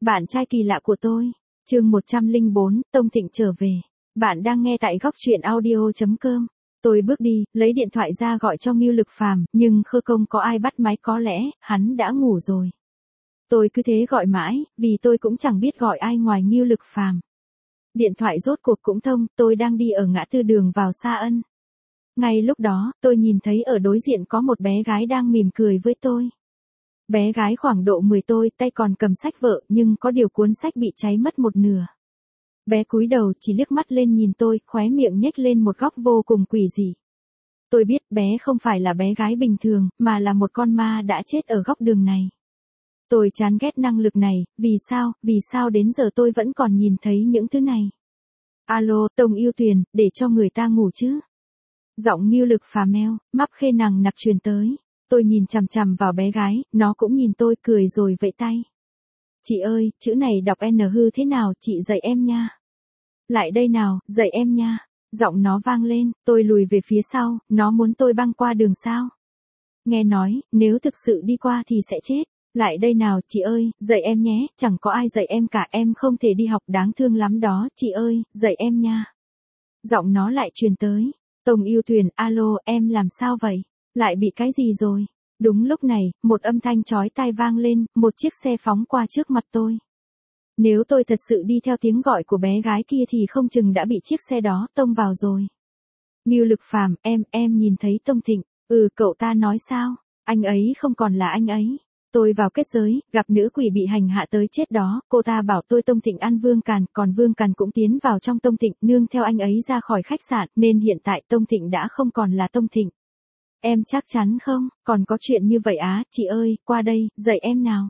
Bạn trai kỳ lạ của tôi. Chương 104, Tông Thịnh trở về. Bạn đang nghe tại góc truyện audio.com. Tôi bước đi, lấy điện thoại ra gọi cho Ngưu Lực Phàm, nhưng không có ai bắt máy, có lẽ hắn đã ngủ rồi. Tôi cứ thế gọi mãi, vì tôi cũng chẳng biết gọi ai ngoài Ngưu Lực Phàm. Điện thoại rốt cuộc cũng thông, tôi đang đi ở ngã tư đường vào Sa Ân. Ngay lúc đó, tôi nhìn thấy ở đối diện có một bé gái đang mỉm cười với tôi. Bé gái khoảng độ 10 tôi, tay còn cầm sách vở, nhưng có điều cuốn sách bị cháy mất một nửa. Bé cúi đầu chỉ liếc mắt lên nhìn tôi, khóe miệng nhếch lên một góc vô cùng quỷ dị. Tôi biết bé không phải là bé gái bình thường, mà là một con ma đã chết ở góc đường này. Tôi chán ghét năng lực này, vì sao đến giờ tôi vẫn còn nhìn thấy những thứ này. Alo, Tông Yêu Tuyền, để cho người ta ngủ chứ. Giọng Ngưu Lực Phàm meo, mắp khê nằng nặc truyền tới. Tôi nhìn chằm chằm vào bé gái, nó cũng nhìn tôi cười rồi vẫy tay. Chị ơi, chữ này đọc N hư thế nào, chị dạy em nha. Lại đây nào, dạy em nha. Giọng nó vang lên, tôi lùi về phía sau, nó muốn tôi băng qua đường sao. Nghe nói, nếu thực sự đi qua thì sẽ chết. Lại đây nào, chị ơi, dạy em nhé, chẳng có ai dạy em cả, em không thể đi học, đáng thương lắm đó, chị ơi, dạy em nha. Giọng nó lại truyền tới. Tông Yêu Tuyền, alo, em làm sao vậy? Lại bị cái gì rồi? Đúng lúc này, một âm thanh chói tai vang lên, một chiếc xe phóng qua trước mặt tôi. Nếu tôi thật sự đi theo tiếng gọi của bé gái kia thì không chừng đã bị chiếc xe đó tông vào rồi. Ngưu Lực Phàm, em nhìn thấy Tông Thịnh. Cậu ta nói sao? Anh ấy không còn là anh ấy. Tôi vào kết giới, gặp nữ quỷ bị hành hạ tới chết đó, cô ta bảo tôi Tông Thịnh ăn Vương Càn, còn Vương Càn cũng tiến vào trong Tông Thịnh, nương theo anh ấy ra khỏi khách sạn, nên hiện tại Tông Thịnh đã không còn là Tông Thịnh. Em chắc chắn không? Còn có chuyện như vậy á, chị ơi, qua đây, dạy em nào.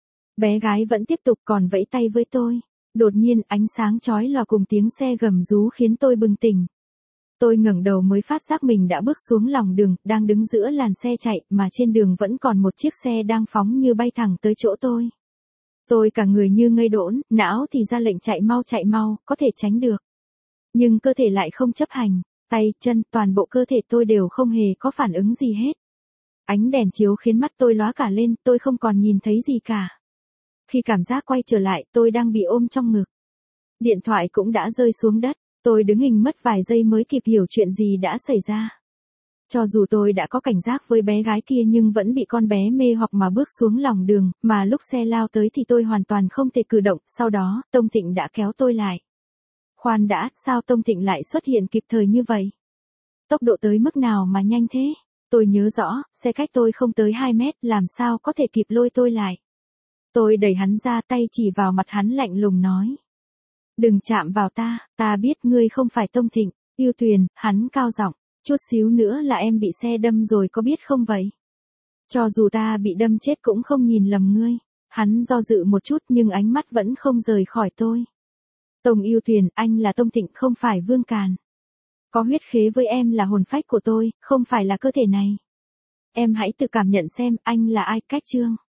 Bé gái vẫn tiếp tục còn vẫy tay với tôi. Đột nhiên, ánh sáng chói lòa cùng tiếng xe gầm rú khiến tôi bừng tỉnh. Tôi ngẩng đầu mới phát giác mình đã bước xuống lòng đường, đang đứng giữa làn xe chạy, mà trên đường vẫn còn một chiếc xe đang phóng như bay thẳng tới chỗ tôi. Tôi cả người như ngây đỗn, não thì ra lệnh chạy mau, có thể tránh được. Nhưng cơ thể lại không chấp hành, tay, chân, toàn bộ cơ thể tôi đều không hề có phản ứng gì hết. Ánh đèn chiếu khiến mắt tôi lóa cả lên, tôi không còn nhìn thấy gì cả. Khi cảm giác quay trở lại, tôi đang bị ôm trong ngực. Điện thoại cũng đã rơi xuống đất. Tôi đứng hình mất vài giây mới kịp hiểu chuyện gì đã xảy ra. Cho dù tôi đã có cảnh giác với bé gái kia nhưng vẫn bị con bé mê hoặc mà bước xuống lòng đường, mà lúc xe lao tới thì tôi hoàn toàn không thể cử động, sau đó, Tông Thịnh đã kéo tôi lại. Khoan đã, sao Tông Thịnh lại xuất hiện kịp thời như vậy? Tốc độ tới mức nào mà nhanh thế? Tôi nhớ rõ, xe cách tôi không tới 2 mét, làm sao có thể kịp lôi tôi lại. Tôi đẩy hắn ra, tay chỉ vào mặt hắn lạnh lùng nói. Đừng chạm vào ta biết ngươi không phải Tông Thịnh. Yêu Tuyền, hắn cao giọng, chút xíu nữa là em bị xe đâm rồi có biết không vậy? Cho dù ta bị đâm chết cũng không nhìn lầm ngươi. Hắn do dự một chút nhưng ánh mắt vẫn không rời khỏi tôi. Tông Yêu Tuyền, anh là Tông Thịnh không phải Vương Càn. Có huyết khế với em là hồn phách của tôi, không phải là cơ thể này. Em hãy tự cảm nhận xem anh là ai, cách chương.